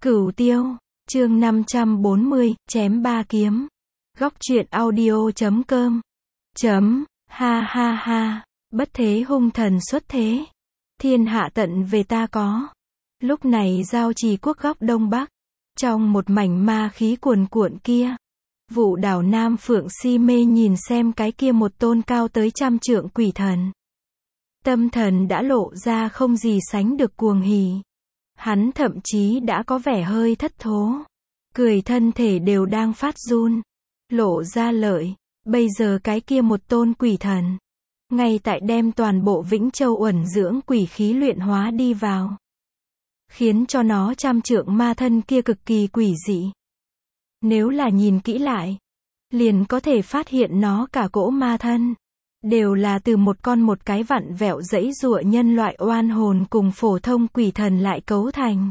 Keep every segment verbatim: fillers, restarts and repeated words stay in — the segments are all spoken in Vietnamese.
Cửu Tiêu, chương năm trăm bốn mươi, chém ba kiếm. Góc truyện audio chấm com. Chấm, ha ha ha, bất thế hung thần xuất thế. Thiên hạ tận về ta có. Lúc này giao trì quốc góc đông bắc. Trong một mảnh ma khí cuồn cuộn kia. Vụ đảo Nam Phượng si mê nhìn xem cái kia một tôn cao tới trăm trượng quỷ thần. Tâm thần đã lộ ra không gì sánh được cuồng hỉ. Hắn thậm chí đã có vẻ hơi thất thố. Cười thân thể đều đang phát run. Lộ ra lợi. Bây giờ cái kia một tôn quỷ thần. Ngay tại đem toàn bộ Vĩnh Châu uẩn dưỡng quỷ khí luyện hóa đi vào. Khiến cho nó trăm trượng ma thân kia cực kỳ quỷ dị. Nếu là nhìn kỹ lại. Liền có thể phát hiện nó cả cỗ ma thân. Đều là từ một con một cái vặn vẹo dãy giụa nhân loại oan hồn cùng phổ thông quỷ thần lại cấu thành.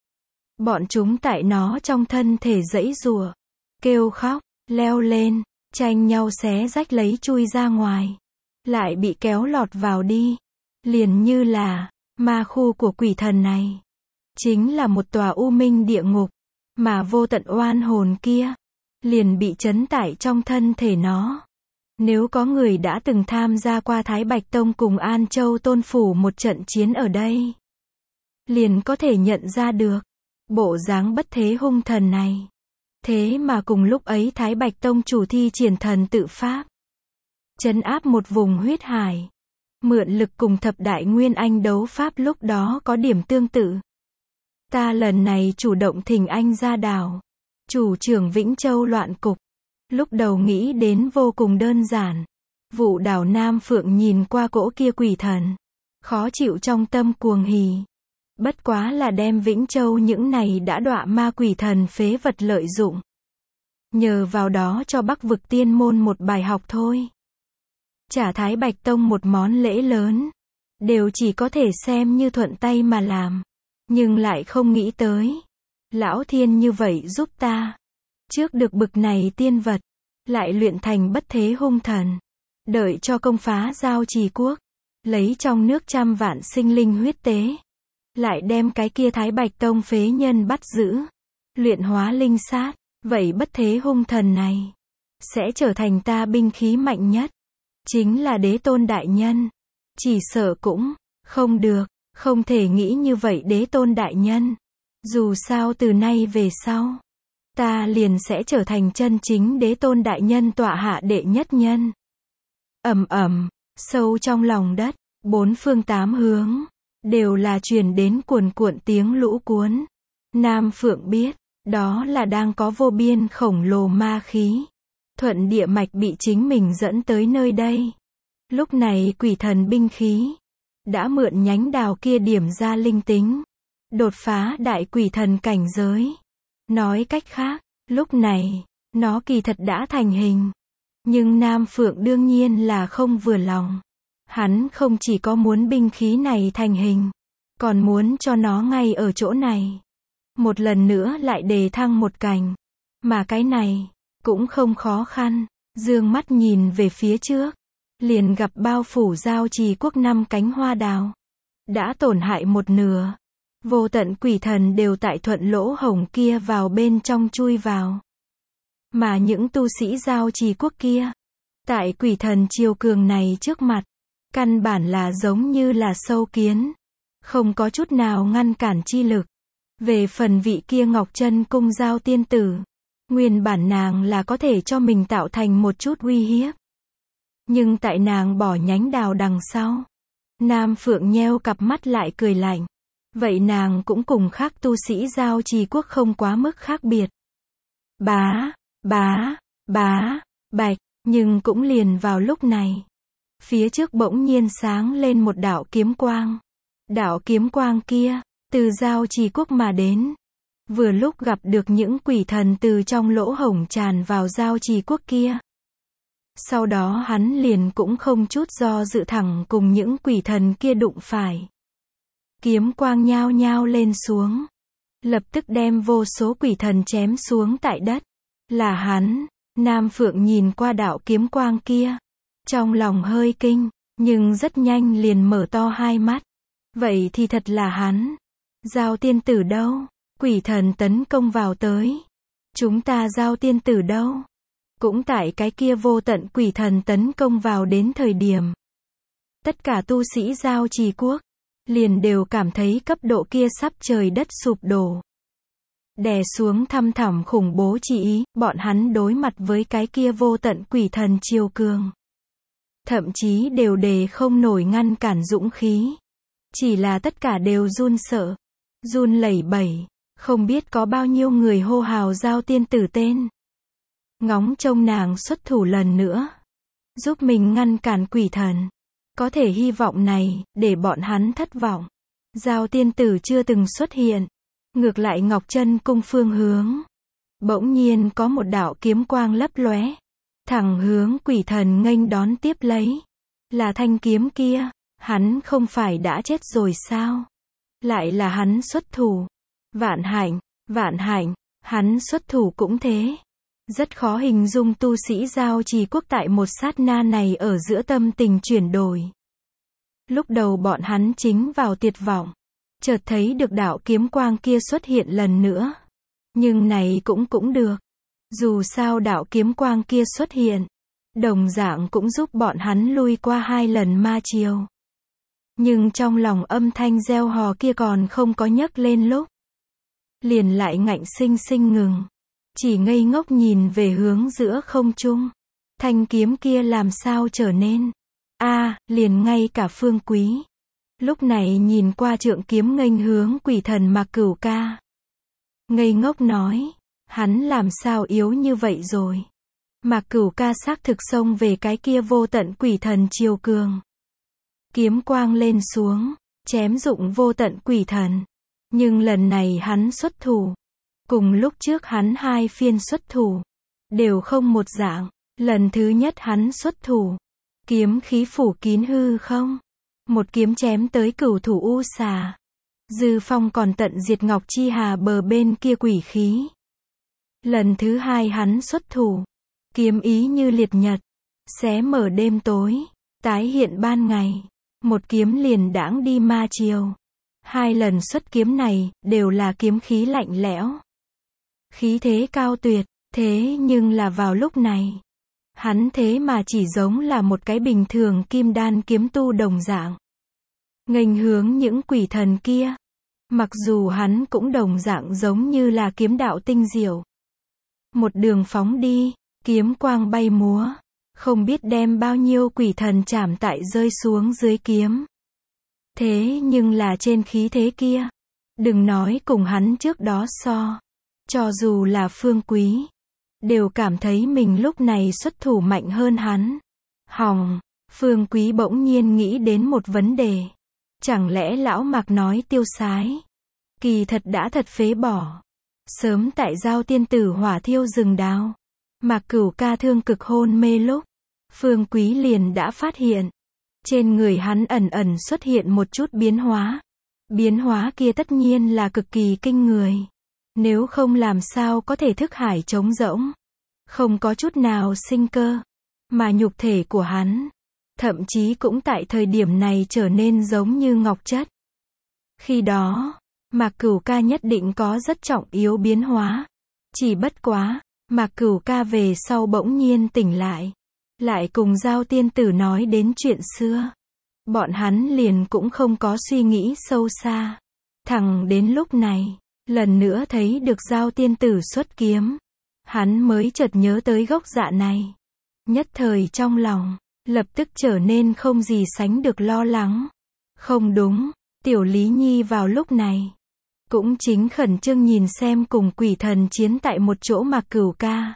Bọn chúng tại nó trong thân thể dãy giụa, kêu khóc, leo lên, tranh nhau xé rách lấy chui ra ngoài. Lại bị kéo lọt vào đi. Liền như là, ma khu của quỷ thần này. Chính là một tòa u minh địa ngục. Mà vô tận oan hồn kia. Liền bị trấn tải trong thân thể nó. Nếu có người đã từng tham gia qua Thái Bạch Tông cùng An Châu Tôn Phủ một trận chiến ở đây. Liền có thể nhận ra được. Bộ dáng bất thế hung thần này. Thế mà cùng lúc ấy Thái Bạch Tông chủ thi triển thần tự pháp. Trấn áp một vùng huyết hải. Mượn lực cùng thập đại nguyên anh đấu pháp lúc đó có điểm tương tự. Ta lần này chủ động thỉnh anh ra đảo. Chủ trưởng Vĩnh Châu loạn cục. Lúc đầu nghĩ đến vô cùng đơn giản. Vụ đảo Nam Phượng nhìn qua cỗ kia quỷ thần. Khó chịu trong tâm cuồng hỉ. Bất quá là đem Vĩnh Châu những này đã đọa ma quỷ thần phế vật lợi dụng. Nhờ vào đó cho Bắc vực tiên môn một bài học thôi. Trả Thái Bạch Tông một món lễ lớn. Đều chỉ có thể xem như thuận tay mà làm. Nhưng lại không nghĩ tới. Lão thiên như vậy giúp ta. Trước được bực này tiên vật. Lại luyện thành bất thế hung thần. Đợi cho công phá giao trì quốc. Lấy trong nước trăm vạn sinh linh huyết tế. Lại đem cái kia Thái Bạch Tông phế nhân bắt giữ. Luyện hóa linh sát. Vậy bất thế hung thần này. Sẽ trở thành ta binh khí mạnh nhất. Chính là đế tôn đại nhân. Chỉ sợ cũng không được. Không thể nghĩ như vậy đế tôn đại nhân. Dù sao từ nay về sau. Ta liền sẽ trở thành chân chính đế tôn đại nhân tọa hạ đệ nhất nhân. Ầm ầm, sâu trong lòng đất, bốn phương tám hướng, đều là truyền đến cuồn cuộn tiếng lũ cuốn. Nam Phượng biết, đó là đang có vô biên khổng lồ ma khí. Thuận địa mạch bị chính mình dẫn tới nơi đây. Lúc này quỷ thần binh khí, đã mượn nhánh đào kia điểm ra linh tính. Đột phá đại quỷ thần cảnh giới. Nói cách khác, lúc này, nó kỳ thật đã thành hình. Nhưng Nam Phượng đương nhiên là không vừa lòng. Hắn không chỉ có muốn binh khí này thành hình, còn muốn cho nó ngay ở chỗ này. Một lần nữa lại đề thăng một cành. Mà cái này, cũng không khó khăn. Dương mắt nhìn về phía trước. Liền gặp bao phủ giao trì quốc năm cánh hoa đào. Đã tổn hại một nửa. Vô tận quỷ thần đều tại thuận lỗ hổng kia vào bên trong chui vào. Mà những tu sĩ giao trì quốc kia. Tại quỷ thần triều cường này trước mặt. Căn bản là giống như là sâu kiến. Không có chút nào ngăn cản chi lực. Về phần vị kia Ngọc Chân Cung giao tiên tử. Nguyên bản nàng là có thể cho mình tạo thành một chút uy hiếp. Nhưng tại nàng bỏ nhánh đào đằng sau. Nam Phượng nheo cặp mắt lại cười lạnh. Vậy nàng cũng cùng khác tu sĩ giao trì quốc không quá mức khác biệt. Bá, bá, bá, bạch, nhưng cũng liền vào lúc này. Phía trước bỗng nhiên sáng lên một đạo kiếm quang. Đạo kiếm quang kia, từ giao trì quốc mà đến. Vừa lúc gặp được những quỷ thần từ trong lỗ hổng tràn vào giao trì quốc kia. Sau đó hắn liền cũng không chút do dự thẳng cùng những quỷ thần kia đụng phải. Kiếm quang nhao nhao lên xuống. Lập tức đem vô số quỷ thần chém xuống tại đất. Là hắn. Nam Phượng nhìn qua đạo kiếm quang kia. Trong lòng hơi kinh. Nhưng rất nhanh liền mở to hai mắt. Vậy thì thật là hắn. Giao tiên tử đâu? Quỷ thần tấn công vào tới. Chúng ta giao tiên tử đâu? Cũng tại cái kia vô tận quỷ thần tấn công vào đến thời điểm. Tất cả tu sĩ giao trì quốc, liền đều cảm thấy cấp độ kia sắp trời đất sụp đổ. Đè xuống thăm thẳm khủng bố chi ý, bọn hắn đối mặt với cái kia vô tận quỷ thần triều cường. Thậm chí đều đề không nổi ngăn cản dũng khí. Chỉ là tất cả đều run sợ, run lẩy bẩy, không biết có bao nhiêu người hô hào giao tiên tử tên. Ngóng trông nàng xuất thủ lần nữa, giúp mình ngăn cản quỷ thần. Có thể hy vọng này, để bọn hắn thất vọng. Giao tiên tử chưa từng xuất hiện. Ngược lại Ngọc Chân cung phương hướng. Bỗng nhiên có một đạo kiếm quang lấp lóe. Thẳng hướng quỷ thần nghênh đón tiếp lấy. Là thanh kiếm kia. Hắn không phải đã chết rồi sao? Lại là hắn xuất thủ. Vạn hạnh, vạn hạnh, hắn xuất thủ cũng thế. Rất khó hình dung tu sĩ giao trì quốc tại một sát na này ở giữa tâm tình chuyển đổi. Lúc đầu bọn hắn chính vào tuyệt vọng. Chợt thấy được đạo kiếm quang kia xuất hiện lần nữa. Nhưng này cũng cũng được. Dù sao đạo kiếm quang kia xuất hiện, đồng dạng cũng giúp bọn hắn lui qua hai lần ma chiêu. Nhưng trong lòng âm thanh reo hò kia còn không có nhấc lên lúc. Liền lại ngạnh sinh sinh ngừng. Chỉ ngây ngốc nhìn về hướng giữa không trung. Thanh kiếm kia làm sao trở nên. a à, liền ngay cả Phương Quý. Lúc này nhìn qua trượng kiếm nghênh hướng quỷ thần Mạc Cửu Ca. Ngây ngốc nói. Hắn làm sao yếu như vậy rồi. Mạc Cửu Ca xác thực xông về cái kia vô tận quỷ thần triều cường. Kiếm quang lên xuống. Chém dụng vô tận quỷ thần. Nhưng lần này hắn xuất thủ. Cùng lúc trước hắn hai phiên xuất thủ. Đều không một dạng. Lần thứ nhất hắn xuất thủ. Kiếm khí phủ kín hư không. Một kiếm chém tới cửu thủ u xà. Dư phong còn tận diệt Ngọc Chi Hà bờ bên kia quỷ khí. Lần thứ hai hắn xuất thủ. Kiếm ý như liệt nhật. Xé mở đêm tối. Tái hiện ban ngày. Một kiếm liền đãng đi ma chiều. Hai lần xuất kiếm này, đều là kiếm khí lạnh lẽo. Khí thế cao tuyệt, thế nhưng là vào lúc này. Hắn thế mà chỉ giống là một cái bình thường kim đan kiếm tu đồng dạng. Nghênh hướng những quỷ thần kia. Mặc dù hắn cũng đồng dạng giống như là kiếm đạo tinh diệu. Một đường phóng đi, kiếm quang bay múa. Không biết đem bao nhiêu quỷ thần chảm tại rơi xuống dưới kiếm. Thế nhưng là trên khí thế kia. Đừng nói cùng hắn trước đó so. Cho dù là Phương Quý. Đều cảm thấy mình lúc này xuất thủ mạnh hơn hắn. Hỏng, Phương Quý bỗng nhiên nghĩ đến một vấn đề. Chẳng lẽ lão Mạc nói tiêu sái. Kỳ thật đã thật phế bỏ. Sớm tại giao tiên tử hỏa thiêu rừng đào. Mạc Cửu Ca thương cực hôn mê lúc. Phương Quý liền đã phát hiện. Trên người hắn ẩn ẩn xuất hiện một chút biến hóa. Biến hóa kia tất nhiên là cực kỳ kinh người. Nếu không làm sao có thể thức hải trống rỗng. Không có chút nào sinh cơ. Mà nhục thể của hắn. Thậm chí cũng tại thời điểm này trở nên giống như ngọc chất. Khi đó, Mạc Cửu Ca nhất định có rất trọng yếu biến hóa. Chỉ bất quá, Mạc Cửu Ca về sau bỗng nhiên tỉnh lại. Lại cùng giao tiên tử nói đến chuyện xưa. Bọn hắn liền cũng không có suy nghĩ sâu xa. Thẳng đến lúc này, lần nữa thấy được giao tiên tử xuất kiếm. Hắn mới chợt nhớ tới gốc dạ này. Nhất thời trong lòng, lập tức trở nên không gì sánh được lo lắng. Không đúng, tiểu Lý Nhi vào lúc này. Cũng chính khẩn trương nhìn xem cùng quỷ thần chiến tại một chỗ Mạc Cửu Ca.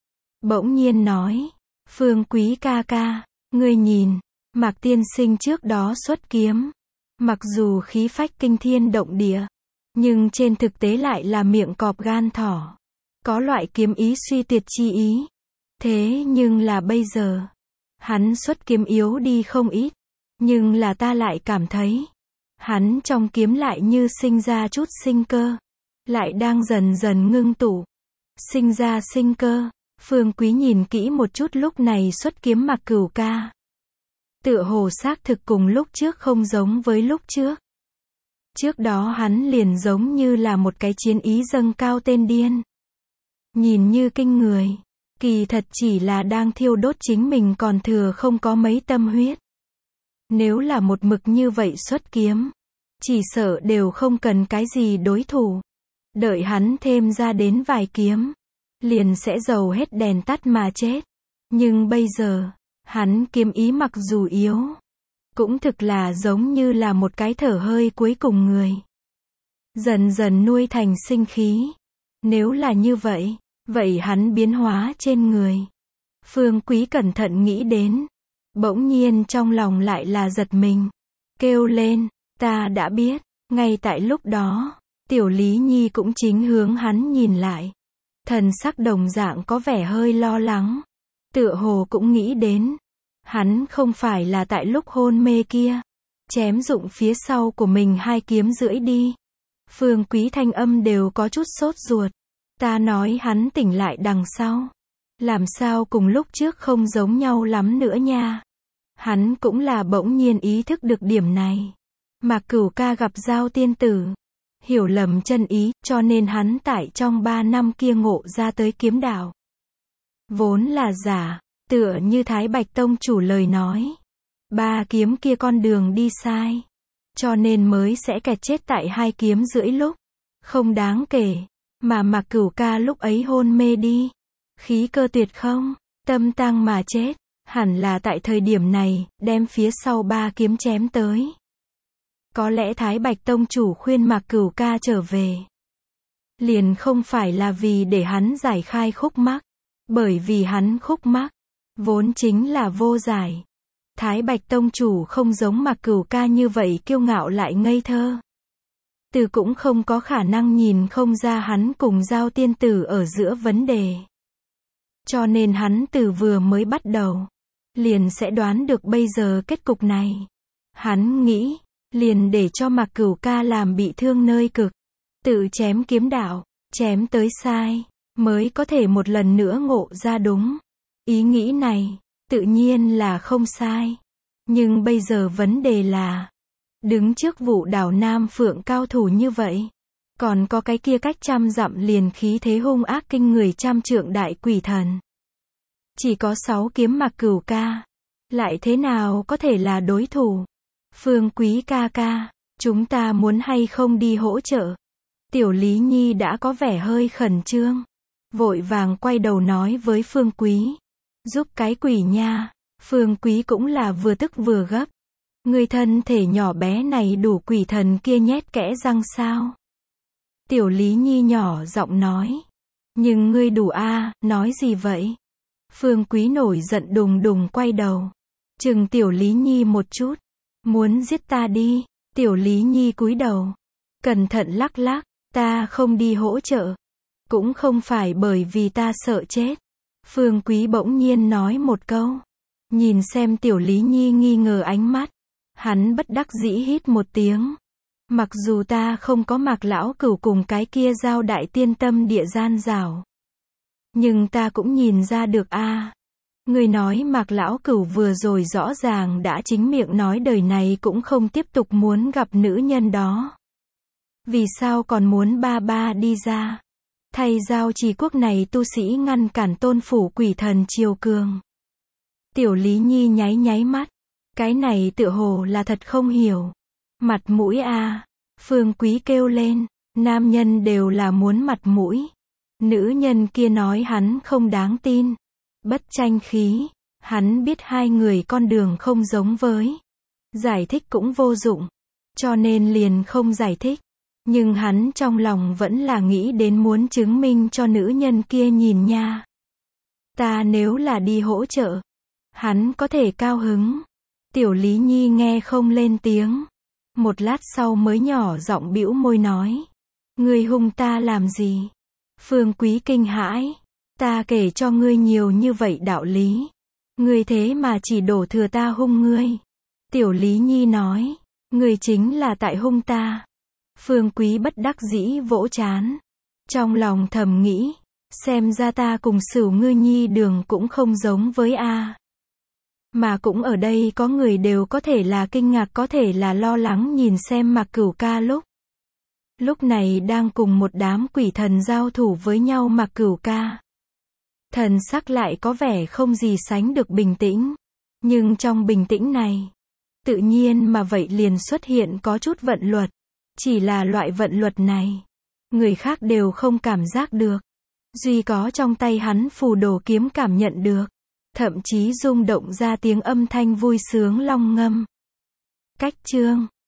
Bỗng nhiên nói. Phương Quý ca ca, ngươi nhìn, Mạc tiên sinh trước đó xuất kiếm. Mặc dù khí phách kinh thiên động địa, nhưng trên thực tế lại là miệng cọp gan thỏ. Có loại kiếm ý suy tuyệt chi ý. Thế nhưng là bây giờ, hắn xuất kiếm yếu đi không ít. Nhưng là ta lại cảm thấy, hắn trong kiếm lại như sinh ra chút sinh cơ. Lại đang dần dần ngưng tụ. Sinh ra sinh cơ. Phương Quý nhìn kỹ một chút lúc này xuất kiếm Mạc Cửu Ca. Tựa hồ xác thực cùng lúc trước không giống với lúc trước. Trước đó hắn liền giống như là một cái chiến ý dâng cao tên điên. Nhìn như kinh người, kỳ thật chỉ là đang thiêu đốt chính mình còn thừa không có mấy tâm huyết. Nếu là một mực như vậy xuất kiếm, chỉ sợ đều không cần cái gì đối thủ. Đợi hắn thêm ra đến vài kiếm, liền sẽ dầu hết đèn tắt mà chết. Nhưng bây giờ, hắn kiếm ý mặc dù yếu, cũng thực là giống như là một cái thở hơi cuối cùng người. Dần dần nuôi thành sinh khí. Nếu là như vậy, vậy hắn biến hóa trên người. Phương Quý cẩn thận nghĩ đến. Bỗng nhiên trong lòng lại là giật mình. Kêu lên, ta đã biết. Ngay tại lúc đó, Tiểu Lý Nhi cũng chính hướng hắn nhìn lại. Thần sắc đồng dạng có vẻ hơi lo lắng. Tựa hồ cũng nghĩ đến. Hắn không phải là tại lúc hôn mê kia. Chém dụng phía sau của mình hai kiếm rưỡi đi. Phương Quý thanh âm đều có chút sốt ruột. Ta nói hắn tỉnh lại đằng sau. Làm sao cùng lúc trước không giống nhau lắm nữa nha. Hắn cũng là bỗng nhiên ý thức được điểm này. Mạc Cửu Ca gặp Giao tiên tử. Hiểu lầm chân ý, cho nên hắn tại trong ba năm kia ngộ ra tới kiếm đạo. Vốn là giả, tựa như Thái Bạch Tông chủ lời nói. Ba kiếm kia con đường đi sai. Cho nên mới sẽ kẹt chết tại hai kiếm rưỡi lúc. Không đáng kể. Mà Mạc Cửu Ca lúc ấy hôn mê đi. Khí cơ tuyệt không, tâm tăng mà chết. Hẳn là tại thời điểm này, đem phía sau ba kiếm chém tới. Có lẽ Thái Bạch Tông chủ khuyên Mạc Cửu Ca trở về. Liền không phải là vì để hắn giải khai khúc mắc. Bởi vì hắn khúc mắc, vốn chính là vô giải. Thái Bạch Tông chủ không giống Mạc Cửu Ca như vậy kiêu ngạo lại ngây thơ. Từ cũng không có khả năng nhìn không ra hắn cùng Giao tiên tử ở giữa vấn đề. Cho nên hắn từ vừa mới bắt đầu, liền sẽ đoán được bây giờ kết cục này. Hắn nghĩ, liền để cho Mạc Cửu Ca làm bị thương nơi cực. Tự chém kiếm đạo, chém tới sai, mới có thể một lần nữa ngộ ra đúng. Ý nghĩ này, tự nhiên là không sai. Nhưng bây giờ vấn đề là, đứng trước Vũ Đảo Nam Phượng cao thủ như vậy, còn có cái kia cách trăm dặm liền khí thế hung ác kinh người trăm trượng đại quỷ thần. Chỉ có sáu kiếm Mạc Cửu Ca, lại thế nào có thể là đối thủ? Phương Quý ca ca, chúng ta muốn hay không đi hỗ trợ? Tiểu Lý Nhi đã có vẻ hơi khẩn trương, vội vàng quay đầu nói với Phương Quý, giúp cái quỷ nha. Phương Quý cũng là vừa tức vừa gấp. Người thân thể nhỏ bé này đủ quỷ thần kia nhét kẽ răng sao? Tiểu Lý Nhi nhỏ giọng nói. Nhưng ngươi đủ a, à, nói gì vậy? Phương Quý nổi giận đùng đùng quay đầu. Chừng Tiểu Lý Nhi một chút. Muốn giết ta đi. Tiểu Lý Nhi cúi đầu. Cẩn thận lắc lắc. Ta không đi hỗ trợ. Cũng không phải bởi vì ta sợ chết. Phương Quý bỗng nhiên nói một câu. Nhìn xem Tiểu Lý Nhi nghi ngờ ánh mắt. Hắn bất đắc dĩ hít một tiếng. Mặc dù ta không có Mạc lão cửu cùng cái kia Giao đại tiên tâm địa gian rảo. Nhưng ta cũng nhìn ra được a. À. Người nói Mạc lão cửu vừa rồi rõ ràng đã chính miệng nói đời này cũng không tiếp tục muốn gặp nữ nhân đó. Vì sao còn muốn ba ba đi ra? Thay Giao Trì quốc này tu sĩ ngăn cản tôn phủ quỷ thần triều cường. Tiểu Lý Nhi nháy nháy mắt. Cái này tựa hồ là thật không hiểu. Mặt mũi a. À. Phương Quý kêu lên. Nam nhân đều là muốn mặt mũi. Nữ nhân kia nói hắn không đáng tin. Bất tranh khí. Hắn biết hai người con đường không giống với. Giải thích cũng vô dụng. Cho nên liền không giải thích. Nhưng hắn trong lòng vẫn là nghĩ đến muốn chứng minh cho nữ nhân kia nhìn nha. Ta nếu là đi hỗ trợ, hắn có thể cao hứng. Tiểu Lý Nhi nghe không lên tiếng. Một lát sau mới nhỏ giọng bĩu môi nói. Ngươi hung ta làm gì? Phương Quý kinh hãi. Ta kể cho ngươi nhiều như vậy đạo lý. Ngươi thế mà chỉ đổ thừa ta hung ngươi. Tiểu Lý Nhi nói. Ngươi chính là tại hung ta. Phương Quý bất đắc dĩ vỗ trán. Trong lòng thầm nghĩ. Xem ra ta cùng Sửu Ngư Nhi đường cũng không giống với a. Mà cũng ở đây có người đều có thể là kinh ngạc có thể là lo lắng nhìn xem Mạc Cửu ca lúc. Lúc này đang cùng một đám quỷ thần giao thủ với nhau Mạc Cửu ca. Thần sắc lại có vẻ không gì sánh được bình tĩnh. Nhưng trong bình tĩnh này, tự nhiên mà vậy liền xuất hiện có chút vận luật. Chỉ là loại vận luật này, người khác đều không cảm giác được. Duy có trong tay hắn phù đồ kiếm cảm nhận được. Thậm chí rung động ra tiếng âm thanh vui sướng long ngâm. Cách chương